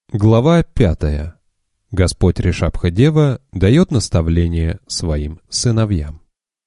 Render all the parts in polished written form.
Глава 5. Господь Ришабха-дева дает наставление своим сыновьям.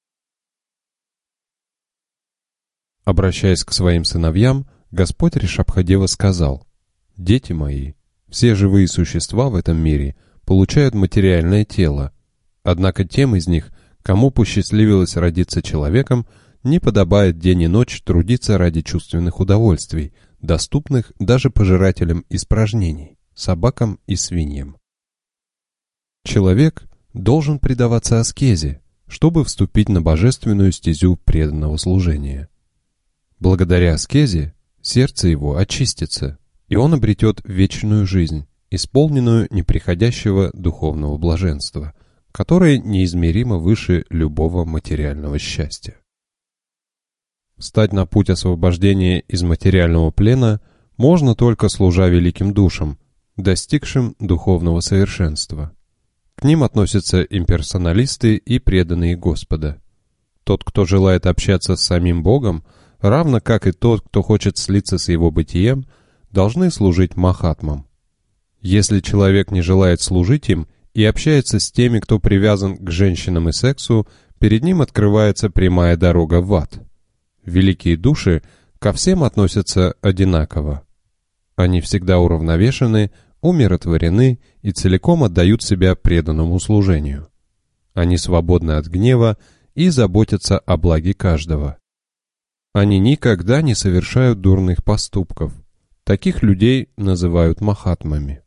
Обращаясь к своим сыновьям, Господь Ришабха-дева сказал: «Дети мои, все живые существа в этом мире получают материальное тело, однако тем из них, кому посчастливилось родиться человеком, не подобает день и ночь трудиться ради чувственных удовольствий, доступных даже пожирателям испражнений, собакам и свиньям. Человек должен предаваться аскезе, чтобы вступить на божественную стезю преданного служения. Благодаря аскезе сердце его очистится, и он обретет вечную жизнь, исполненную неприходящего духовного блаженства, которое неизмеримо выше любого материального счастья. Встать на путь освобождения из материального плена можно только служа великим душам, достигшим духовного совершенства. К ним относятся имперсоналисты и преданные Господа. Тот, кто желает общаться с самим Богом, равно как и тот, кто хочет слиться с его бытием, должны служить махатмам. Если человек не желает служить им и общается с теми, кто привязан к женщинам и сексу, перед ним открывается прямая дорога в ад. Великие души ко всем относятся одинаково. Они всегда уравновешены, умиротворены и целиком отдают себя преданному служению. Они свободны от гнева и заботятся о благе каждого. Они никогда не совершают дурных поступков. Таких людей называют махатмами.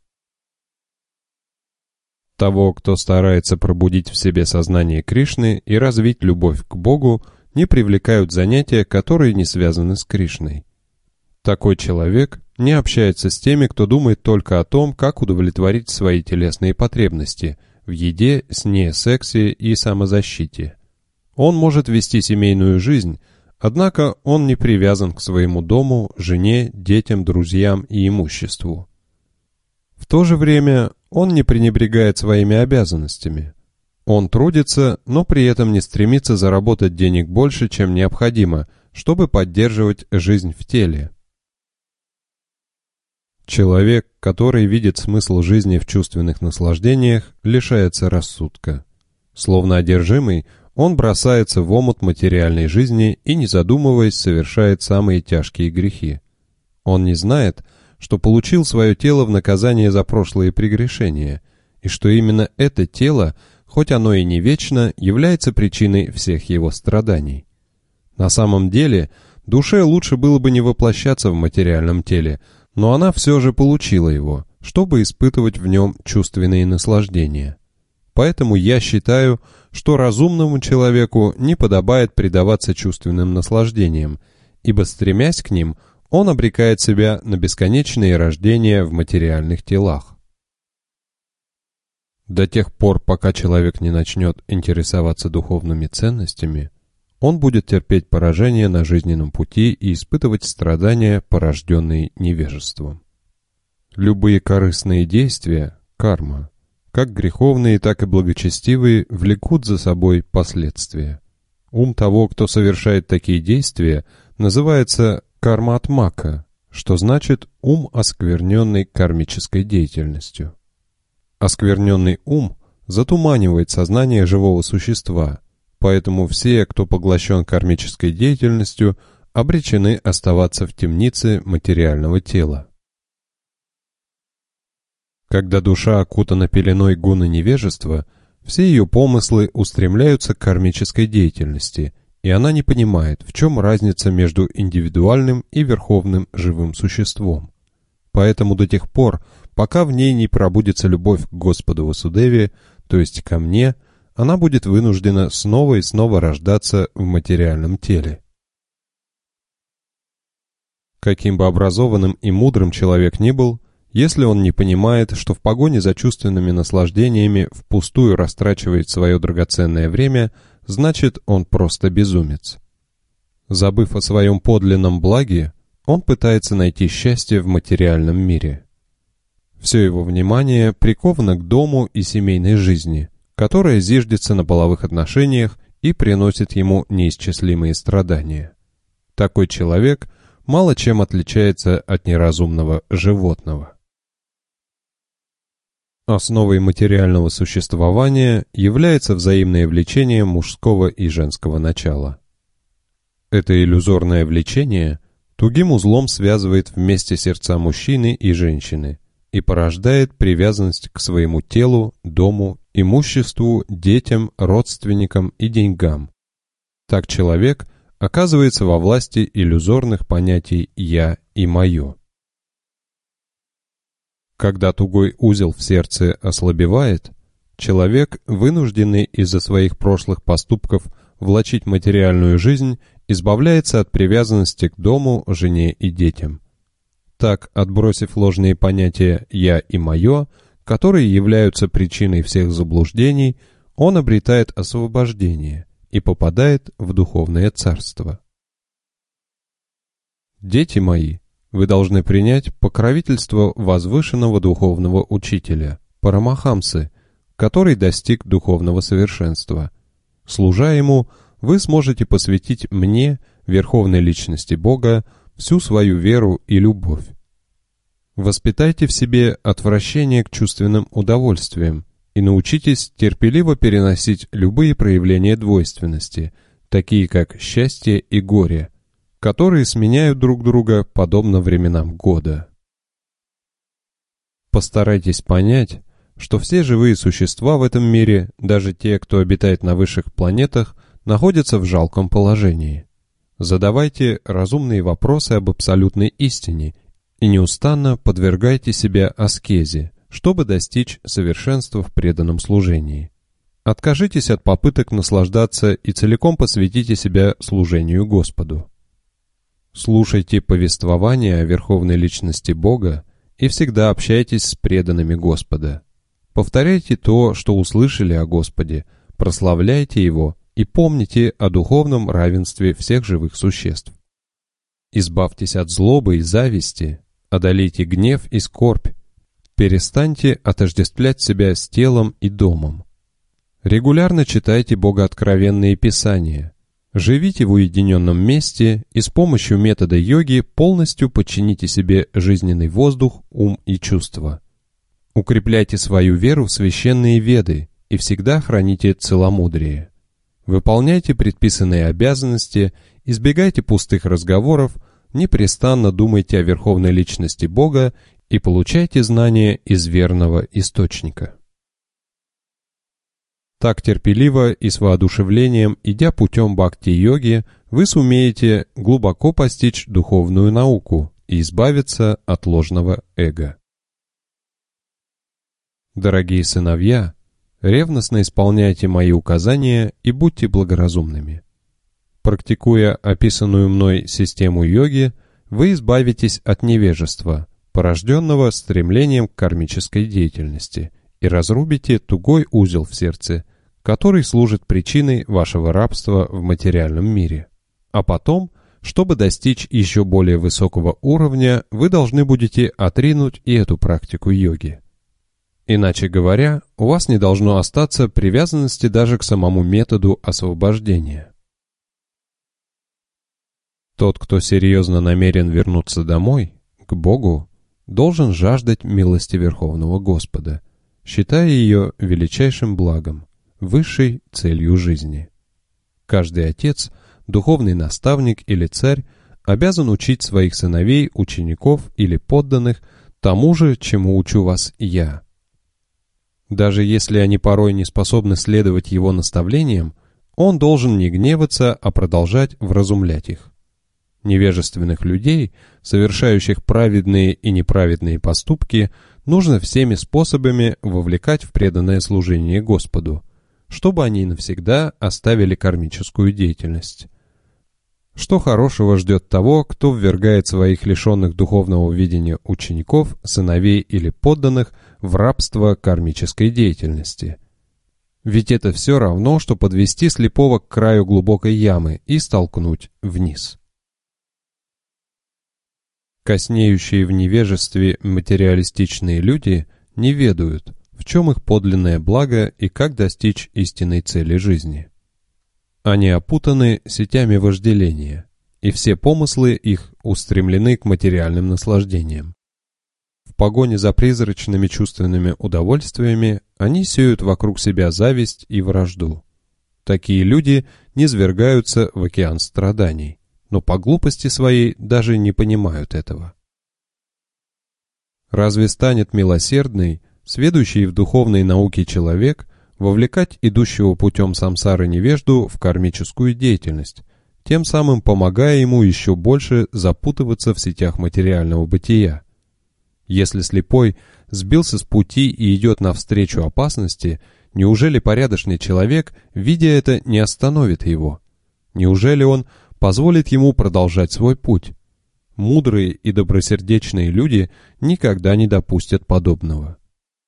Того, кто старается пробудить в себе сознание Кришны и развить любовь к Богу, не привлекают занятия, которые не связаны с Кришной. Такой человек не общается с теми, кто думает только о том, как удовлетворить свои телесные потребности в еде, сне, сексе и самозащите. Он может вести семейную жизнь, однако он не привязан к своему дому, жене, детям, друзьям и имуществу. В то же время он не пренебрегает своими обязанностями. Он трудится, но при этом не стремится заработать денег больше, чем необходимо, чтобы поддерживать жизнь в теле. Человек, который видит смысл жизни в чувственных наслаждениях, лишается рассудка. Словно одержимый, он бросается в омут материальной жизни и, не задумываясь, совершает самые тяжкие грехи. Он не знает, что получил свое тело в наказание за прошлые прегрешения, и что именно это тело, хоть оно и не вечно, является причиной всех его страданий. На самом деле, душе лучше было бы не воплощаться в материальном теле, но она все же получила его, чтобы испытывать в нем чувственные наслаждения. Поэтому я считаю, что разумному человеку не подобает предаваться чувственным наслаждениям, ибо, стремясь к ним, он обрекает себя на бесконечные рождения в материальных телах. До тех пор, пока человек не начнет интересоваться духовными ценностями, он будет терпеть поражение на жизненном пути и испытывать страдания, порожденные невежеством. Любые корыстные действия, карма, как греховные, так и благочестивые, влекут за собой последствия. Ум того, кто совершает такие действия, называется карма-атмака, что значит ум, оскверненный кармической деятельностью. Оскверненный ум затуманивает сознание живого существа, поэтому все, кто поглощен кармической деятельностью, обречены оставаться в темнице материального тела. Когда душа окутана пеленой гуны невежества, все ее помыслы устремляются к кармической деятельности, и она не понимает, в чем разница между индивидуальным и верховным живым существом. Поэтому до тех пор, пока в ней не пробудится любовь к Господу Васудеве, то есть ко мне, она будет вынуждена снова и снова рождаться в материальном теле. Каким бы образованным и мудрым человек ни был, если он не понимает, что в погоне за чувственными наслаждениями впустую растрачивает свое драгоценное время, значит, он просто безумец. Забыв о своем подлинном благе, он пытается найти счастье в материальном мире. Все его внимание приковано к дому и семейной жизни, которая зиждется на половых отношениях и приносит ему неисчислимые страдания. Такой человек мало чем отличается от неразумного животного. Основой материального существования является взаимное влечение мужского и женского начала. Это иллюзорное влечение тугим узлом связывает вместе сердца мужчины и женщины и порождает привязанность к своему телу, дому, имуществу, детям, родственникам и деньгам. Так человек оказывается во власти иллюзорных понятий «я» и «моё». Когда тугой узел в сердце ослабевает, человек, вынужденный из-за своих прошлых поступков влачить материальную жизнь, избавляется от привязанности к дому, жене и детям. Так, отбросив ложные понятия «я» и «моё», которые являются причиной всех заблуждений, он обретает освобождение и попадает в духовное царство. Дети мои, вы должны принять покровительство возвышенного духовного учителя, Парамахамсы, который достиг духовного совершенства. Служа ему, вы сможете посвятить мне, Верховной Личности Бога, всю свою веру и любовь. Воспитайте в себе отвращение к чувственным удовольствиям и научитесь терпеливо переносить любые проявления двойственности, такие как счастье и горе, которые сменяют друг друга подобно временам года. Постарайтесь понять, что все живые существа в этом мире, даже те, кто обитает на высших планетах, находятся в жалком положении. Задавайте разумные вопросы об абсолютной истине и неустанно подвергайте себя аскезе, чтобы достичь совершенства в преданном служении. Откажитесь от попыток наслаждаться и целиком посвятите себя служению Господу. Слушайте повествования о Верховной Личности Бога и всегда общайтесь с преданными Господа. Повторяйте то, что услышали о Господе, прославляйте Его и помните о духовном равенстве всех живых существ. Избавьтесь от злобы и зависти, одолейте гнев и скорбь, перестаньте отождествлять себя с телом и домом. Регулярно читайте богооткровенные писания, живите в уединенном месте и с помощью метода йоги полностью подчините себе жизненный воздух, ум и чувства. Укрепляйте свою веру в священные веды и всегда храните целомудрие. Выполняйте предписанные обязанности, избегайте пустых разговоров, непрестанно думайте о Верховной Личности Бога и получайте знания из верного источника. Так терпеливо и с воодушевлением, идя путем бхакти-йоги, вы сумеете глубоко постичь духовную науку и избавиться от ложного эго. Дорогие сыновья, ревностно исполняйте мои указания и будьте благоразумными. Практикуя описанную мной систему йоги, вы избавитесь от невежества, порожденного стремлением к кармической деятельности, и разрубите тугой узел в сердце, который служит причиной вашего рабства в материальном мире. А потом, чтобы достичь еще более высокого уровня, вы должны будете отринуть и эту практику йоги. Иначе говоря, у вас не должно остаться привязанности даже к самому методу освобождения. Тот, кто серьезно намерен вернуться домой, к Богу, должен жаждать милости Верховного Господа, считая ее величайшим благом, высшей целью жизни. Каждый отец, духовный наставник или царь обязан учить своих сыновей, учеников или подданных тому же, чему учу вас я. Даже если они порой не способны следовать его наставлениям, он должен не гневаться, а продолжать вразумлять их. Невежественных людей, совершающих праведные и неправедные поступки, нужно всеми способами вовлекать в преданное служение Господу, чтобы они навсегда оставили кармическую деятельность. Что хорошего ждет того, кто ввергает своих лишенных духовного видения учеников, сыновей или подданных в рабство кармической деятельности? Ведь это все равно, что подвести слепого к краю глубокой ямы и столкнуть вниз. Коснеющие в невежестве материалистичные люди не ведают, в чем их подлинное благо и как достичь истинной цели жизни. Они опутаны сетями вожделения, и все помыслы их устремлены к материальным наслаждениям. В погоне за призрачными чувственными удовольствиями они сеют вокруг себя зависть и вражду. Такие люди низвергаются в океан страданий, но по глупости своей даже не понимают этого. Разве станет милосердный, сведущий в духовной науке человек вовлекать идущего путем самсары невежду в кармическую деятельность, тем самым помогая ему еще больше запутываться в сетях материального бытия? Если слепой сбился с пути и идет навстречу опасности, неужели порядочный человек, видя это, не остановит его? Неужели он позволит ему продолжать свой путь? Мудрые и добросердечные люди никогда не допустят подобного.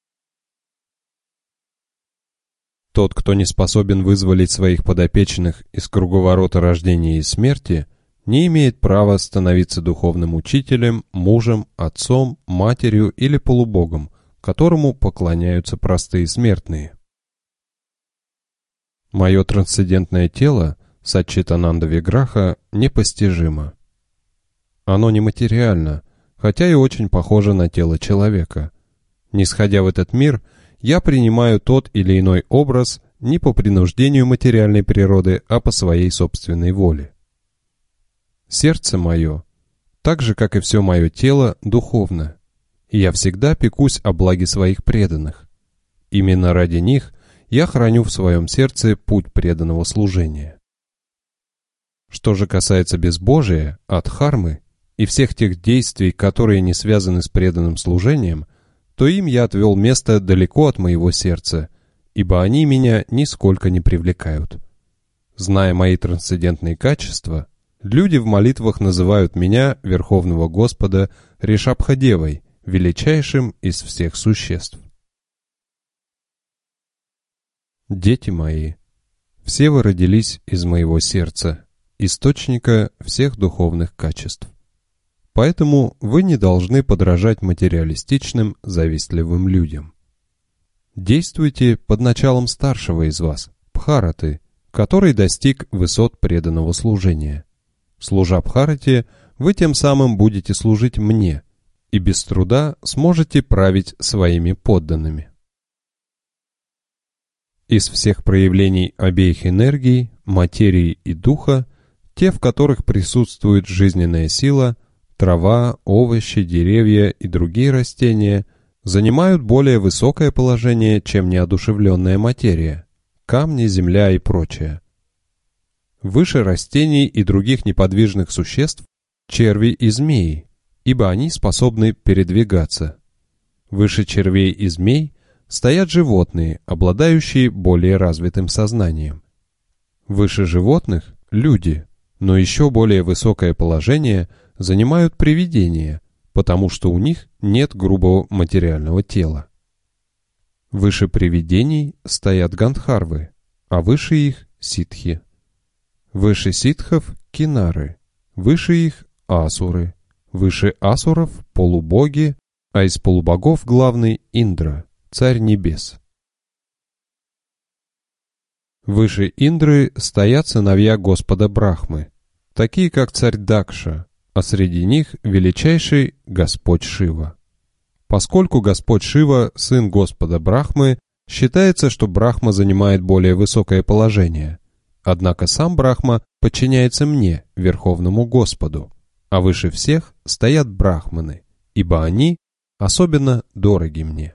Тот, кто не способен вызволить своих подопечных из круговорота рождения и смерти, не имеет права становиться духовным учителем, мужем, отцом, матерью или полубогом, которому поклоняются простые смертные. Мое трансцендентное тело, Саччитананда Виграха, непостижимо. Оно нематериально, хотя и очень похоже на тело человека. Нисходя в этот мир, я принимаю тот или иной образ не по принуждению материальной природы, а по своей собственной воле. Сердце мое, так же, как и все мое тело, духовно, и я всегда пекусь о благе своих преданных. Именно ради них я храню в своем сердце путь преданного служения. Что же касается безбожия, адхармы и всех тех действий, которые не связаны с преданным служением, то им я отвел место далеко от моего сердца, ибо они меня нисколько не привлекают. Зная мои трансцендентные качества, люди в молитвах называют меня, Верховного Господа, Ришабха-девой, величайшим из всех существ. Дети мои, все вы родились из моего сердца, источника всех духовных качеств. Поэтому вы не должны подражать материалистичным, завистливым людям. Действуйте под началом старшего из вас, Бхараты, который достиг высот преданного служения. Служа Бхарате, вы тем самым будете служить мне и без труда сможете править своими подданными. Из всех проявлений обеих энергий, материи и духа, те, в которых присутствует жизненная сила, трава, овощи, деревья и другие растения, занимают более высокое положение, чем неодушевленная материя, камни, земля и прочее. Выше растений и других неподвижных существ черви и змеи, ибо они способны передвигаться. Выше червей и змей стоят животные, обладающие более развитым сознанием. Выше животных – люди, но еще более высокое положение занимают привидения, потому что у них нет грубого материального тела. Выше привидений стоят гандхарвы, а выше их – ситхи. Выше ситхов – кинары, выше их – асуры, выше асуров – полубоги, а из полубогов главный – Индра, царь небес. Выше Индры стоят сыновья Господа Брахмы, такие как царь Дакша, а среди них величайший Господь Шива. Поскольку Господь Шива – сын Господа Брахмы, считается, что Брахма занимает более высокое положение. Однако сам Брахма подчиняется мне, Верховному Господу, а выше всех стоят брахманы, ибо они особенно дороги мне.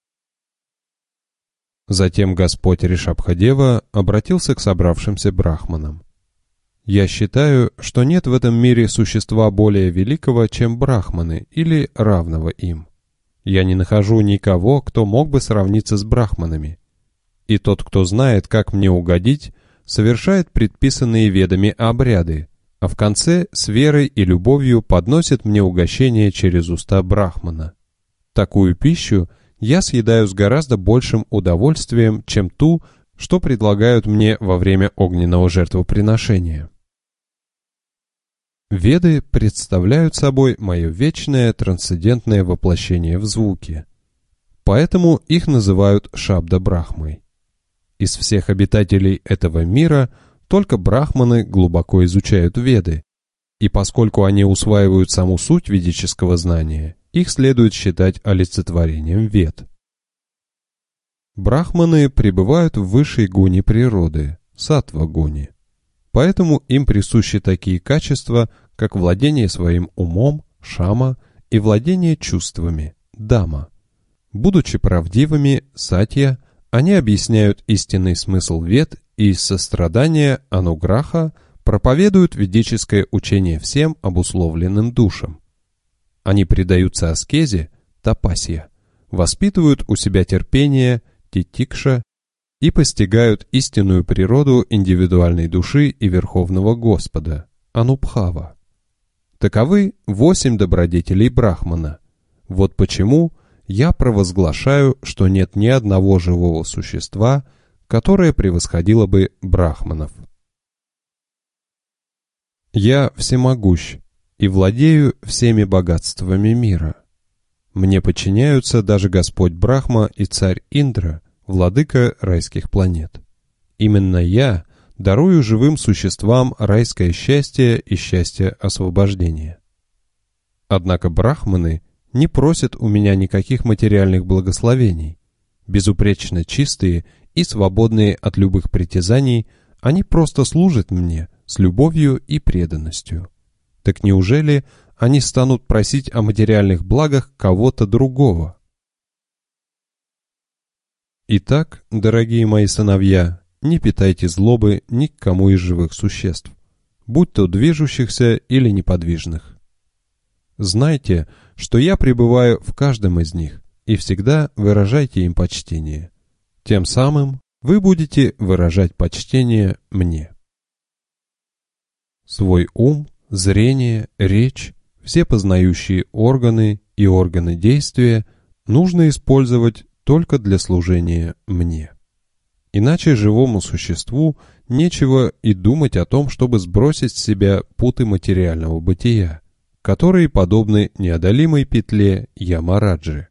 Затем Господь Ришабха-дева обратился к собравшимся брахманам. «Я считаю, что нет в этом мире существа более великого, чем брахманы или равного им. Я не нахожу никого, кто мог бы сравниться с брахманами. И тот, кто знает, как мне угодить, совершает предписанные ведами обряды, а в конце с верой и любовью подносит мне угощение через уста брахмана. Такую пищу я съедаю с гораздо большим удовольствием, чем ту, что предлагают мне во время огненного жертвоприношения. Веды представляют собой мое вечное трансцендентное воплощение в звуке. Поэтому их называют Шабда-брахмой. Из всех обитателей этого мира только брахманы глубоко изучают Веды, и поскольку они усваивают саму суть ведического знания, их следует считать олицетворением вед. Брахманы пребывают в высшей гуне природы, саттва-гуне. Поэтому им присущи такие качества, как владение своим умом, шама, и владение чувствами, дама. Будучи правдивыми, сатья, они объясняют истинный смысл вед и из сострадания, ануграха, проповедуют ведическое учение всем обусловленным душам. Они предаются аскезе, тапасья, воспитывают у себя терпение, титикша, и постигают истинную природу индивидуальной души и Верховного Господа, Анубхава. Таковы 8 добродетелей Брахмана. Вот почему я провозглашаю, что нет ни одного живого существа, которое превосходило бы Брахманов. Я всемогущ и владею всеми богатствами мира. Мне подчиняются даже Господь Брахма и царь Индра, владыка райских планет. Именно я дарую живым существам райское счастье и счастье освобождения. Однако брахманы не просят у меня никаких материальных благословений. Безупречно чистые и свободные от любых притязаний, они просто служат мне с любовью и преданностью. Так неужели они станут просить о материальных благах кого-то другого? Итак, дорогие мои сыновья, не питайте злобы ни к кому из живых существ, будь то движущихся или неподвижных. Знайте, что я пребываю в каждом из них, и всегда выражайте им почтение. Тем самым вы будете выражать почтение мне. Свой ум, зрение, речь, все познающие органы и органы действия нужно использовать только для служения мне. Иначе живому существу нечего и думать о том, чтобы сбросить с себя путы материального бытия, которые подобны неодолимой петле Ямараджи.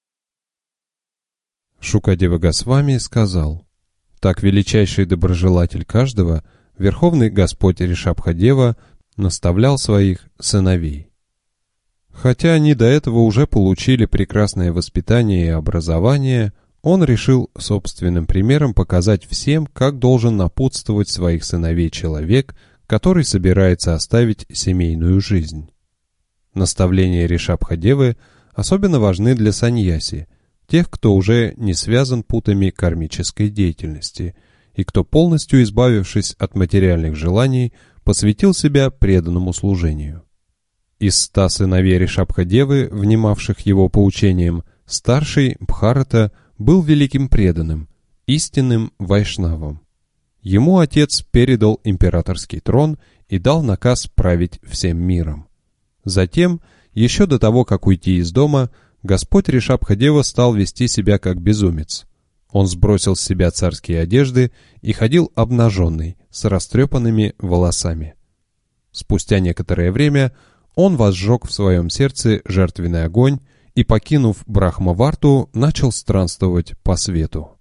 Шукадева Госвами сказал: «Так величайший доброжелатель каждого, Верховный Господь Ришабхадева, наставлял своих сыновей». Хотя они до этого уже получили прекрасное воспитание и образование, он решил собственным примером показать всем, как должен напутствовать своих сыновей человек, который собирается оставить семейную жизнь. Наставления Ришабхадевы особенно важны для саньяси, тех, кто уже не связан путами кармической деятельности, и кто, полностью избавившись от материальных желаний, посвятил себя преданному служению. Из 100 сыновей Ришабхадевы, внимавших его поучениям, старший Бхарата был великим преданным, истинным вайшнавом. Ему отец передал императорский трон и дал наказ править всем миром. Затем, еще до того, как уйти из дома, Господь Ришабхадева стал вести себя как безумец. Он сбросил с себя царские одежды и ходил обнаженный, с растрепанными волосами. Спустя некоторое время он возжег в своем сердце жертвенный огонь и, покинув Брахмаварту, начал странствовать по свету.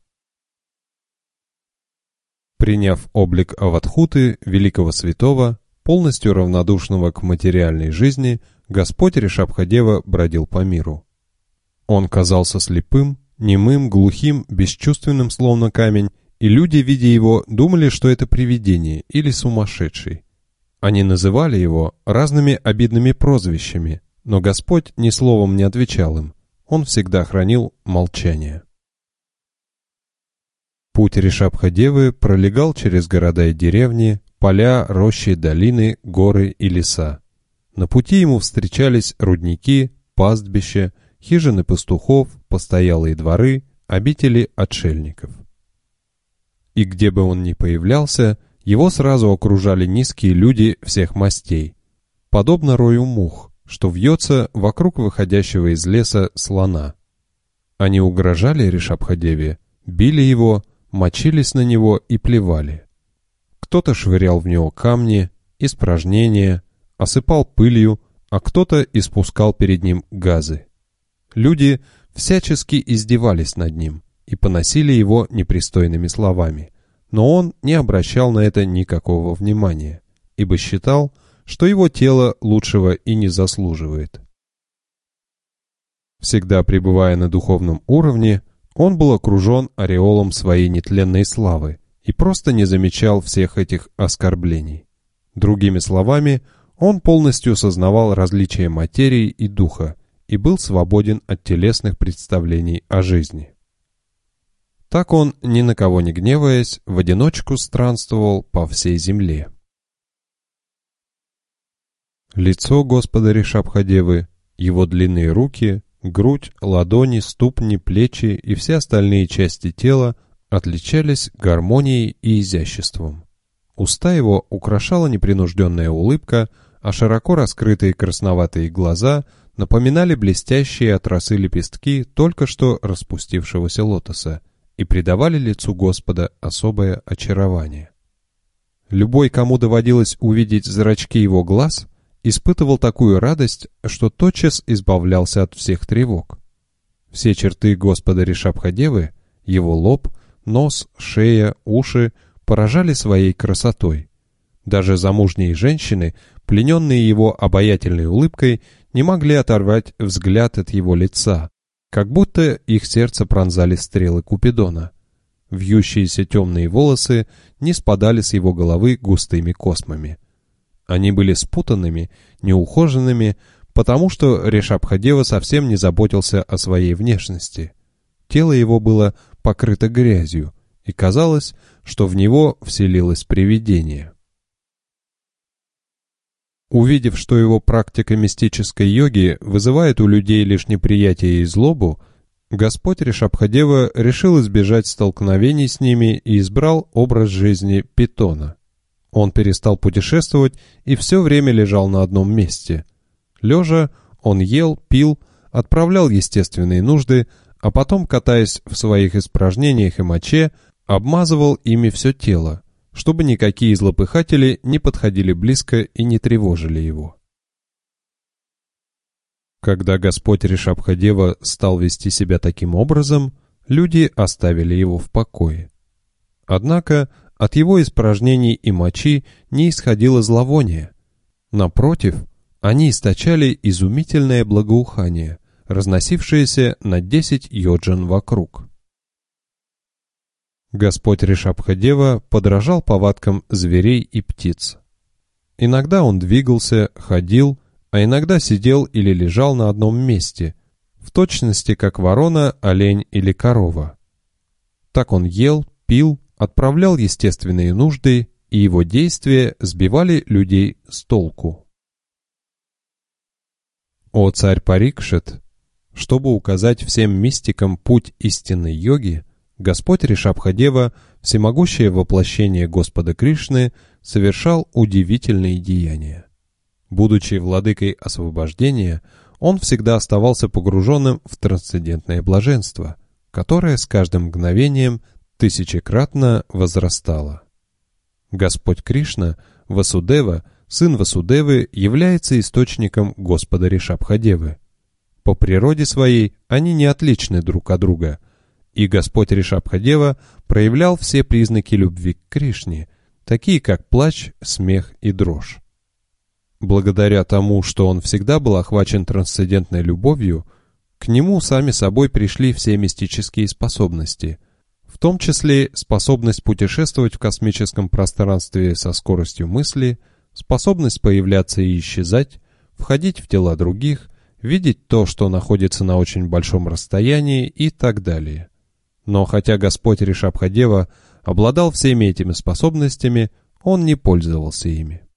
Приняв облик Аватхуты, великого святого, полностью равнодушного к материальной жизни, Господь Ришабхадева бродил по миру. Он казался слепым, немым, глухим, бесчувственным, словно камень, и люди, видя его, думали, что это привидение или сумасшедший. Они называли его разными обидными прозвищами, но Господь ни словом не отвечал им, Он всегда хранил молчание. Путь Ришабхадевы пролегал через города и деревни, поля, рощи, долины, горы и леса. На пути ему встречались рудники, пастбища, хижины пастухов, постоялые дворы, обители отшельников. И где бы он ни появлялся, его сразу окружали низкие люди всех мастей, подобно рою мух, что вьется вокруг выходящего из леса слона. Они угрожали Ришабхадеве, били его, мочились на него и плевали. Кто-то швырял в него камни, испражнения, осыпал пылью, а кто-то испускал перед ним газы. Люди всячески издевались над ним и поносили его непристойными словами, но он не обращал на это никакого внимания, ибо считал, что его тело лучшего и не заслуживает. Всегда пребывая на духовном уровне, он был окружен ореолом своей нетленной славы и просто не замечал всех этих оскорблений. Другими словами, он полностью сознавал различия материи и духа и был свободен от телесных представлений о жизни. Так он, ни на кого не гневаясь, в одиночку странствовал по всей земле. Лицо Господа Ришабхадевы, его длинные руки, грудь, ладони, ступни, плечи и все остальные части тела отличались гармонией и изяществом. Уста его украшала непринужденная улыбка, а широко раскрытые красноватые глаза напоминали блестящие от росы лепестки только что распустившегося лотоса и придавали лицу Господа особое очарование. Любой, кому доводилось увидеть зрачки его глаз, испытывал такую радость, что тотчас избавлялся от всех тревог. Все черты Господа Ришабхадевы, его лоб, нос, шея, уши поражали своей красотой. Даже замужние женщины, плененные его обаятельной улыбкой, не могли оторвать взгляд от его лица, как будто их сердце пронзали стрелы Купидона. Вьющиеся темные волосы не спадали с его головы густыми космами. Они были спутанными, неухоженными, потому что Ришабхадева совсем не заботился о своей внешности. Тело его было покрыто грязью, и казалось, что в него вселилось привидение. Увидев, что его практика мистической йоги вызывает у людей лишь неприятие и злобу, Господь Ришабхадева решил избежать столкновений с ними и избрал образ жизни питона. Он перестал путешествовать и все время лежал на одном месте. Лежа, он ел, пил, отправлял естественные нужды, а потом, катаясь в своих испражнениях и моче, обмазывал ими все тело, чтобы никакие злопыхатели не подходили близко и не тревожили его. Когда Господь Ришабхадева стал вести себя таким образом, люди оставили его в покое. Однако от его испражнений и мочи не исходило зловоние. Напротив, они источали изумительное благоухание, разносившееся на 10 йоджан вокруг. Господь Ришабхадева подражал повадкам зверей и птиц. Иногда он двигался, ходил, а иногда сидел или лежал на одном месте, в точности как ворона, олень или корова. Так он ел, пил, отправлял естественные нужды, и его действия сбивали людей с толку. О царь Парикшит! Чтобы указать всем мистикам путь истинной йоги, Господь Ришабхадева, всемогущее воплощение Господа Кришны, совершал удивительные деяния. Будучи владыкой освобождения, он всегда оставался погруженным в трансцендентное блаженство, которое с каждым мгновением тысячекратно возрастало. Господь Кришна, Васудева, сын Васудевы, является источником Господа Ришабхадевы. По природе своей они не отличны друг от друга, и Господь Ришабхадева проявлял все признаки любви к Кришне, такие как плач, смех и дрожь. Благодаря тому, что он всегда был охвачен трансцендентной любовью, к нему сами собой пришли все мистические способности, в том числе способность путешествовать в космическом пространстве со скоростью мысли, способность появляться и исчезать, входить в тела других, видеть то, что находится на очень большом расстоянии и так далее. Но хотя Господь Ришабхадева обладал всеми этими способностями, он не пользовался ими.